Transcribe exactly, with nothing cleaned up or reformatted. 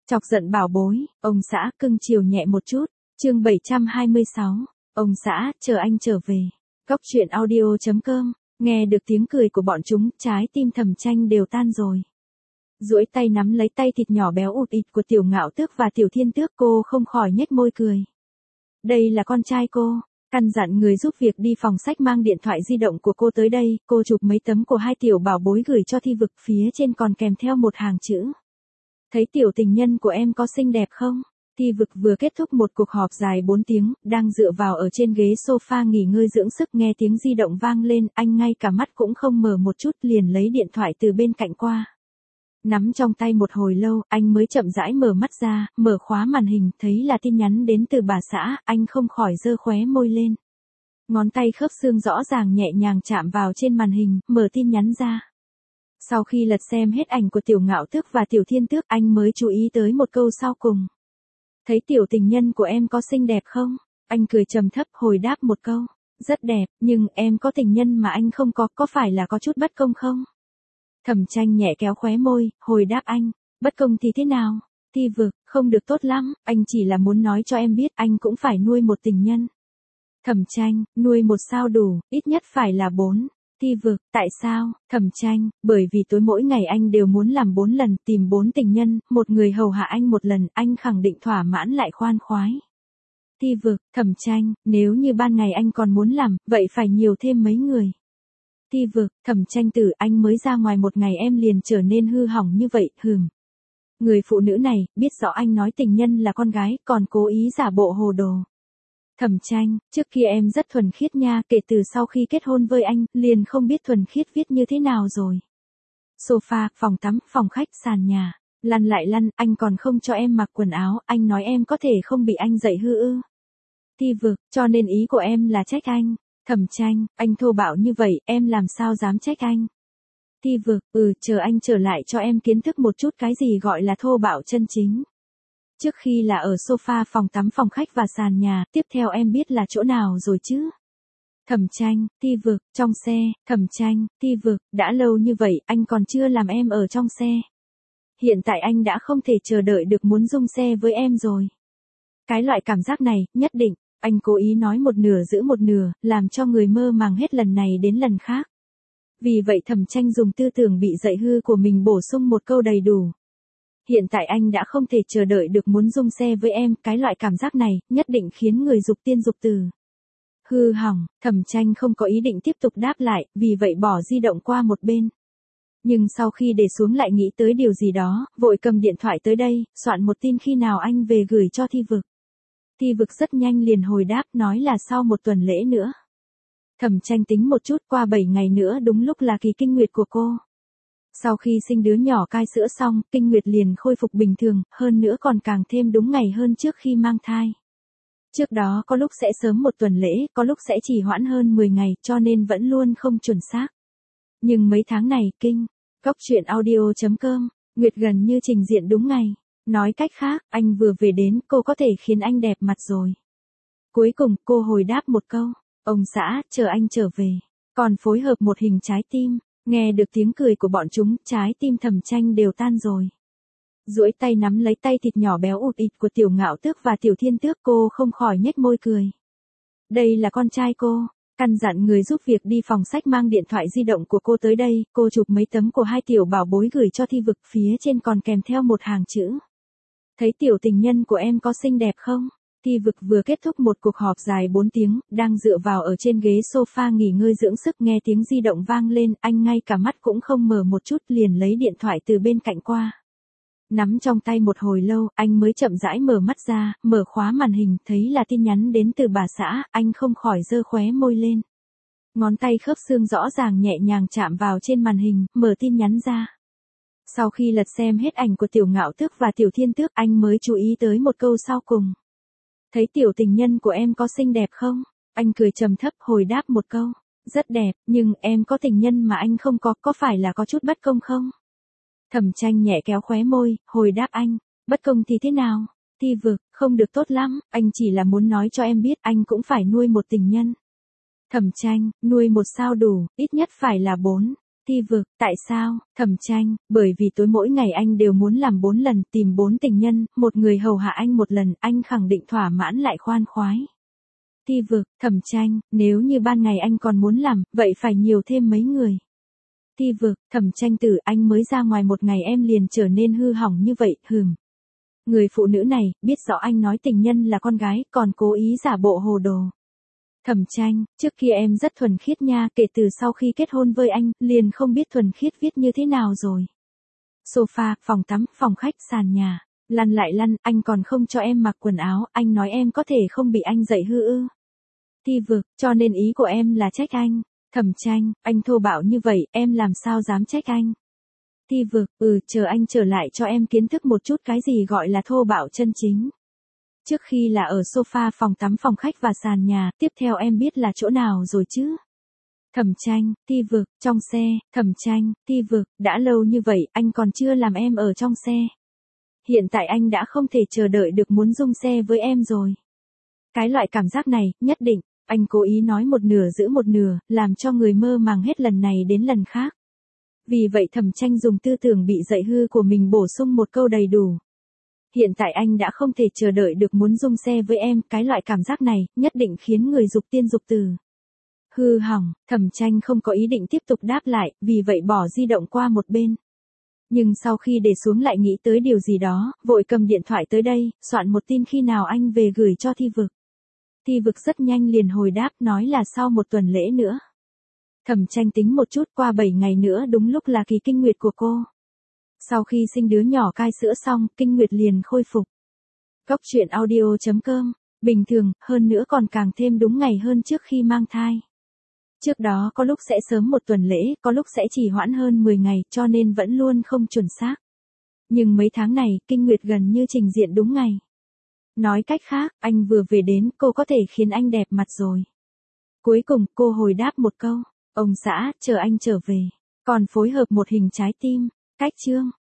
Chọc giận bảo bối, ông xã cưng chiều nhẹ một chút, chương bảy trăm hai mươi sáu, ông xã, chờ anh trở về. Cóc truyện audio chấm com, nghe được tiếng cười của bọn chúng, trái tim Thẩm Tranh đều tan rồi. Duỗi tay nắm lấy tay thịt nhỏ béo ụt ịt của Tiểu Ngạo Tước và Tiểu Thiên Tước, cô không khỏi nhếch môi cười. Đây là con trai cô. Căn dặn người giúp việc đi phòng sách mang điện thoại di động của cô tới đây, cô chụp mấy tấm của hai tiểu bảo bối gửi cho Thi Vực, phía trên còn kèm theo một hàng chữ. Thấy tiểu tình nhân của em có xinh đẹp không? Thi Vực vừa kết thúc một cuộc họp dài bốn tiếng, đang dựa vào ở trên ghế sofa nghỉ ngơi dưỡng sức, nghe tiếng di động vang lên, anh ngay cả mắt cũng không mở một chút liền lấy điện thoại từ bên cạnh qua. Nắm trong tay một hồi lâu, anh mới chậm rãi mở mắt ra, mở khóa màn hình, thấy là tin nhắn đến từ bà xã, anh không khỏi giơ khóe môi lên. Ngón tay khớp xương rõ ràng nhẹ nhàng chạm vào trên màn hình, mở tin nhắn ra. Sau khi lật xem hết ảnh của Tiểu Ngạo Tước và Tiểu Thiên Tước, anh mới chú ý tới một câu sau cùng. Thấy tiểu tình nhân của em có xinh đẹp không? Anh cười trầm thấp hồi đáp một câu. Rất đẹp, nhưng em có tình nhân mà anh không có, có phải là có chút bất công không? Thẩm Tranh nhẹ kéo khóe môi, hồi đáp anh. Bất công thì thế nào? Thi Vực, không được tốt lắm, anh chỉ là muốn nói cho em biết anh cũng phải nuôi một tình nhân. Thẩm Tranh, nuôi một sao đủ, ít nhất phải là bốn. Thi Vực, tại sao? Thẩm Tranh, bởi vì tối mỗi ngày anh đều muốn làm bốn lần, tìm bốn tình nhân, một người hầu hạ anh một lần, anh khẳng định thỏa mãn lại khoan khoái. Thi Vực, Thẩm Tranh, nếu như ban ngày anh còn muốn làm, vậy phải nhiều thêm mấy người. Thi Vực, Thẩm Tranh tử, anh mới ra ngoài một ngày em liền trở nên hư hỏng như vậy, hừm. Người phụ nữ này, biết rõ anh nói tình nhân là con gái, còn cố ý giả bộ hồ đồ. Thẩm Tranh, trước kia em rất thuần khiết nha, kể từ sau khi kết hôn với anh, liền không biết thuần khiết viết như thế nào rồi. Sofa, phòng tắm, phòng khách, sàn nhà, lăn lại lăn, anh còn không cho em mặc quần áo, anh nói em có thể không bị anh dạy hư ư. Thi Vực, cho nên ý của em là trách anh. Thẩm Tranh, anh thô bạo như vậy, em làm sao dám trách anh. Thi Vực, ừ, chờ anh trở lại cho em kiến thức một chút cái gì gọi là thô bạo chân chính. Trước khi là ở sofa, phòng tắm, phòng khách và sàn nhà, tiếp theo em biết là chỗ nào rồi chứ? Thẩm Tranh, Thi Vực, trong xe. Thẩm Tranh, Thi Vực, đã lâu như vậy, anh còn chưa làm em ở trong xe. Hiện tại anh đã không thể chờ đợi được muốn dung xe với em rồi. Cái loại cảm giác này, nhất định, anh cố ý nói một nửa giữ một nửa, làm cho người mơ màng hết lần này đến lần khác. Vì vậy Thẩm Tranh dùng tư tưởng bị dạy hư của mình bổ sung một câu đầy đủ. Hiện tại anh đã không thể chờ đợi được muốn dung xe với em, cái loại cảm giác này, nhất định khiến người dục tiên dục từ. Hư hỏng, Thẩm Tranh không có ý định tiếp tục đáp lại, vì vậy bỏ di động qua một bên. Nhưng sau khi để xuống lại nghĩ tới điều gì đó, vội cầm điện thoại tới đây, soạn một tin khi nào anh về gửi cho Thi Vực. Thi Vực rất nhanh liền hồi đáp, nói là sau một tuần lễ nữa. Thẩm Tranh tính một chút, qua bảy ngày nữa đúng lúc là kỳ kinh nguyệt của cô. Sau khi sinh đứa nhỏ cai sữa xong, kinh nguyệt liền khôi phục bình thường, hơn nữa còn càng thêm đúng ngày hơn trước khi mang thai. Trước đó có lúc sẽ sớm một tuần lễ, có lúc sẽ chỉ hoãn hơn mười ngày, cho nên vẫn luôn không chuẩn xác. Nhưng mấy tháng này, kinh, cóc truyện audio chấm com, nguyệt gần như trình diện đúng ngày. Nói cách khác, anh vừa về đến, cô có thể khiến anh đẹp mặt rồi. Cuối cùng, cô hồi đáp một câu, ông xã, chờ anh trở về. Còn phối hợp một hình trái tim. Nghe được tiếng cười của bọn chúng, trái tim Thẩm Tranh đều tan rồi. Duỗi tay nắm lấy tay thịt nhỏ béo ụt ịt của Tiểu Ngạo Tước và Tiểu Thiên Tước, cô không khỏi nhếch môi cười. Đây là con trai cô. Căn dặn người giúp việc đi phòng sách mang điện thoại di động của cô tới đây, cô chụp mấy tấm của hai tiểu bảo bối gửi cho Thi Vực, phía trên còn kèm theo một hàng chữ. Thấy tiểu tình nhân của em có xinh đẹp không? Thi Vực vừa kết thúc một cuộc họp dài bốn tiếng, đang dựa vào ở trên ghế sofa nghỉ ngơi dưỡng sức, nghe tiếng di động vang lên, anh ngay cả mắt cũng không mở một chút liền lấy điện thoại từ bên cạnh qua. Nắm trong tay một hồi lâu, anh mới chậm rãi mở mắt ra, mở khóa màn hình, thấy là tin nhắn đến từ bà xã, anh không khỏi giơ khóe môi lên. Ngón tay khớp xương rõ ràng nhẹ nhàng chạm vào trên màn hình, mở tin nhắn ra. Sau khi lật xem hết ảnh của Tiểu Ngạo Tước và Tiểu Thiên Tước, anh mới chú ý tới một câu sau cùng. Thấy tiểu tình nhân của em có xinh đẹp không? Anh cười trầm thấp hồi đáp một câu. Rất đẹp, nhưng em có tình nhân mà anh không có, có phải là có chút bất công không? Thẩm Tranh nhẹ kéo khóe môi, hồi đáp anh. Bất công thì thế nào? Thi Vực, không được tốt lắm, anh chỉ là muốn nói cho em biết anh cũng phải nuôi một tình nhân. Thẩm Tranh, nuôi một sao đủ, ít nhất phải là bốn. Thi Vực, tại sao? Thẩm Tranh, bởi vì tối mỗi ngày anh đều muốn làm bốn lần, tìm bốn tình nhân, một người hầu hạ anh một lần, anh khẳng định thỏa mãn lại khoan khoái. Thi Vực, Thẩm Tranh, nếu như ban ngày anh còn muốn làm, vậy phải nhiều thêm mấy người. Thi Vực, Thẩm Tranh tử, anh mới ra ngoài một ngày em liền trở nên hư hỏng như vậy, hừm. Người phụ nữ này, biết rõ anh nói tình nhân là con gái, còn cố ý giả bộ hồ đồ. Thẩm Tranh, trước kia em rất thuần khiết nha, kể từ sau khi kết hôn với anh, liền không biết thuần khiết viết như thế nào rồi. Sofa, phòng tắm, phòng khách, sàn nhà, lăn lại lăn, anh còn không cho em mặc quần áo, anh nói em có thể không bị anh dạy hư ư. Thi Vực, cho nên ý của em là trách anh. Thẩm Tranh, anh thô bạo như vậy, em làm sao dám trách anh. Thi Vực, ừ, chờ anh trở lại cho em kiến thức một chút cái gì gọi là thô bạo chân chính. Trước khi là ở sofa, phòng tắm, phòng khách và sàn nhà, tiếp theo em biết là chỗ nào rồi chứ? Thẩm Tranh, Thi Vực, trong xe. Thẩm Tranh, Thi Vực, đã lâu như vậy, anh còn chưa làm em ở trong xe. Hiện tại anh đã không thể chờ đợi được muốn dung xe với em rồi. Cái loại cảm giác này, nhất định, anh cố ý nói một nửa giữ một nửa, làm cho người mơ màng hết lần này đến lần khác. Vì vậy Thẩm Tranh dùng tư tưởng bị dạy hư của mình bổ sung một câu đầy đủ. Hiện tại anh đã không thể chờ đợi được muốn dung xe với em, cái loại cảm giác này, nhất định khiến người dục tiên dục tử. Hư hỏng, Thẩm Tranh không có ý định tiếp tục đáp lại, vì vậy bỏ di động qua một bên. Nhưng sau khi để xuống lại nghĩ tới điều gì đó, vội cầm điện thoại tới đây, soạn một tin khi nào anh về gửi cho Thi Vực. Thi Vực rất nhanh liền hồi đáp, nói là sau một tuần lễ nữa. Thẩm Tranh tính một chút, qua bảy ngày nữa đúng lúc là kỳ kinh nguyệt của cô. Sau khi sinh đứa nhỏ cai sữa xong, kinh nguyệt liền khôi phục. Góc truyện audio chấm com, bình thường, hơn nữa còn càng thêm đúng ngày hơn trước khi mang thai. Trước đó có lúc sẽ sớm một tuần lễ, có lúc sẽ chỉ hoãn hơn mười ngày, cho nên vẫn luôn không chuẩn xác. Nhưng mấy tháng này, kinh nguyệt gần như trình diện đúng ngày. Nói cách khác, anh vừa về đến, cô có thể khiến anh đẹp mặt rồi. Cuối cùng, cô hồi đáp một câu, ông xã, chờ anh trở về. Còn phối hợp một hình trái tim. Cách chương